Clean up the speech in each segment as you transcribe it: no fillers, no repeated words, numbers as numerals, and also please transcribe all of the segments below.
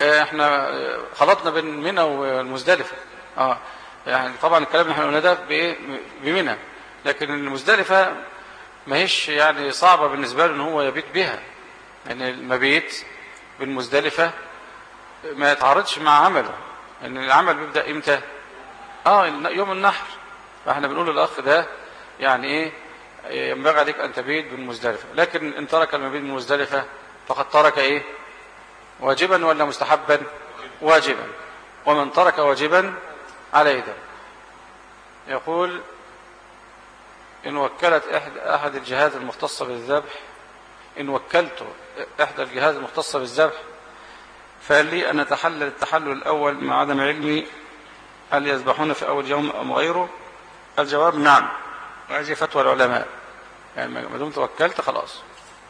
احنا خلطنا بين منى والمزدلفة. يعني طبعا الكلام اللي احنا قلنا ده بايه؟ بمنى، لكن المزدلفة ما هيش يعني صعبة بالنسبة له ان هو يبيت بها، يعني المبيت بالمزدلفة ما يتعارضش مع عمله، ان العمل بيبدأ امتى؟ يوم النحر. فاحنا بنقول للاخ ده يعني ايه؟ ينبغي عليك ان تبيت بالمزدلفة، لكن ان ترك المبيت بالمزدلفة فقد ترك ايه؟ واجبا ولا مستحبا؟ واجبا. ومن ترك واجبا عليه ده. يقول إن وكلت أحد الجهات المختصة بالذبح، إن وكلت إحدى الجهات المختصة بالذبح فقال لي أن أتحلل التحلل الأول مع عدم علمي هل يذبحون في أول يوم أم غيره؟ الجواب نعم، وهذه فتوى العلماء، يعني ما دمت وكلت خلاص.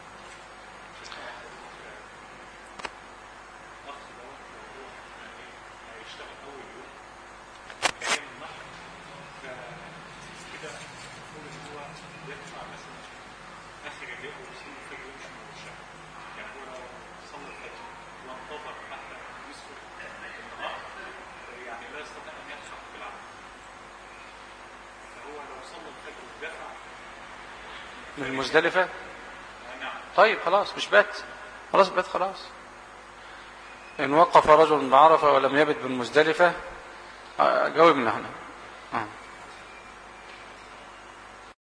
من المزدلفة؟ طيب خلاص مش بات، خلاص بات خلاص. إن وقف رجل بعرفة ولم يبت بالمزدلفة، جاوبنا احنا.